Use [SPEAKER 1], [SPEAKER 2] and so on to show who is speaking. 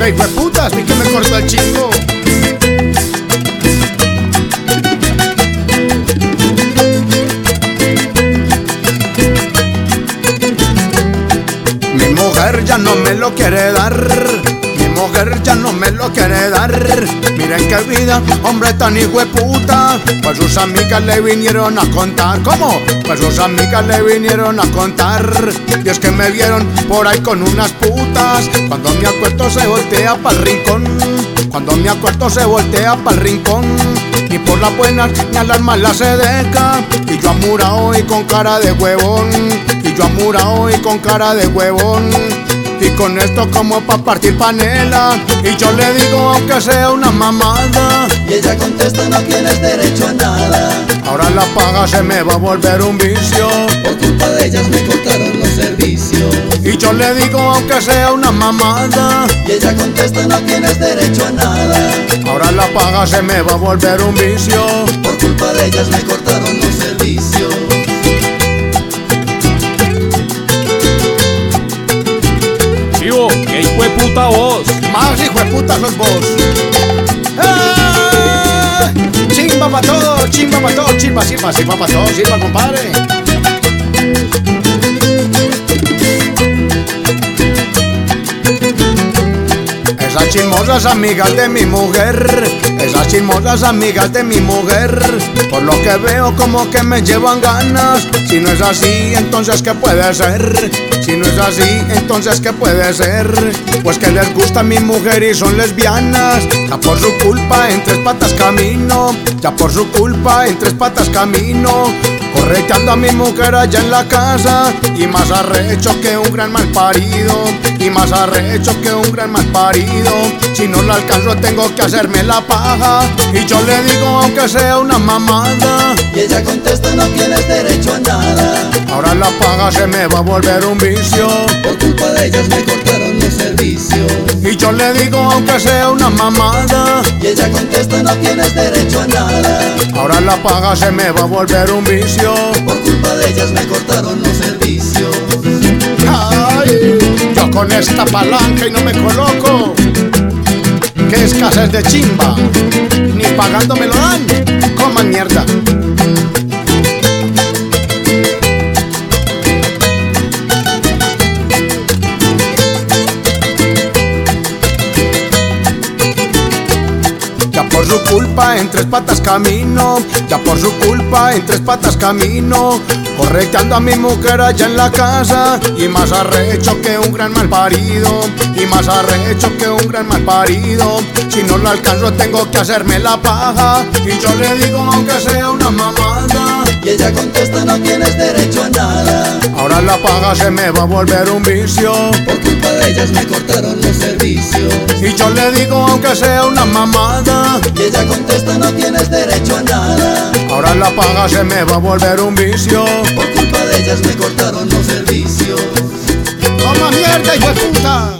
[SPEAKER 1] hijo de putas, vi que me cortó el chingo. Mi mujer ya no me lo quiere dar, mi mujer ya no me lo quiere dar. Miren qué vida, hombre tan hijo de puta. Pues sus amigas le vinieron a contar. ¿Cómo? Pues sus amigas le vinieron a contar. Y es que me vieron por ahí con unas putas. Cuando me acuerdo se voltea pa'l rincón, cuando me acuerdo se voltea pa'l rincón. Y por las buenas ni a las malas se deja. Y yo amurao y con cara de huevón, y yo amurao y con cara de huevón. Y con esto como pa' partir panela. Y yo le digo aunque sea una mamada,
[SPEAKER 2] y ella contesta: no tienes derecho a nada.
[SPEAKER 1] Ahora la paga se me va a volver un vicio.
[SPEAKER 2] Por culpa de ellas me cortaron los servicios.
[SPEAKER 1] Y yo le digo aunque sea una mamada,
[SPEAKER 2] y ella contesta: no tienes derecho a nada.
[SPEAKER 1] ahora la paga se me va a volver un vicio.
[SPEAKER 2] Por culpa de ellas me cortaron los servicios.
[SPEAKER 3] Chivo, qué hijo de puta vos.
[SPEAKER 1] Más hijo de puta sos vos. ¡Ah! Chimba pa' todo, chimba pa' todo, chimba, chimba, chimba pa' todo, chimba, compadre. Esas chismosas amigas de mi mujer, esas chismosas amigas de mi mujer, por lo que veo como que me llevan ganas. Si no es así, entonces ¿qué puede ser? Si no es así, entonces ¿qué puede ser? Pues que les gusta mi mujer y son lesbianas. Ya por su culpa en tres patas camino, ya por su culpa en tres patas camino. Correteando a mi mujer allá en la casa, y más arrecho que un gran malparido, y más arrecho que un gran malparido. Si no la alcanzo tengo que hacerme la paja, y yo le digo aunque sea una mamada,
[SPEAKER 2] y ella contesta: no tienes derecho a nada.
[SPEAKER 1] ahora la paga se me va a volver un vicio.
[SPEAKER 2] Por culpa de ellas me cortaron los servicios.
[SPEAKER 1] Y yo le digo aunque sea una mamada,
[SPEAKER 2] y ella contesta: no tienes derecho a nada.
[SPEAKER 1] ahora la paga se me va a volver un vicio.
[SPEAKER 2] Por culpa de ellas me cortaron los servicios.
[SPEAKER 1] Ay, yo con esta palanca y no me coloco. Qué escasez de chimba, ni pagando me lo dan. Coman mierda. Ya por su culpa en tres patas camino, ya por su culpa en tres patas camino. Correteando a mi mujer allá en la casa, y más arrecho que un gran malparido, y más arrecho que un gran malparido. Si no la alcanzo tengo que hacerme la paja, y yo le digo aunque sea una mamada,
[SPEAKER 2] y ella contesta: no tienes derecho a nada.
[SPEAKER 1] ahora la paga se me va a volver un vicio.
[SPEAKER 2] Por culpa de ellas me cortaron los servicios.
[SPEAKER 1] Y yo le digo aunque sea una mamada,
[SPEAKER 2] y ella contesta: no tienes derecho a nada.
[SPEAKER 1] ahora la paga se me va a volver un vicio.
[SPEAKER 2] Por culpa de ellas me cortaron los servicios.
[SPEAKER 1] ¡Toma mierda, hijo de puta!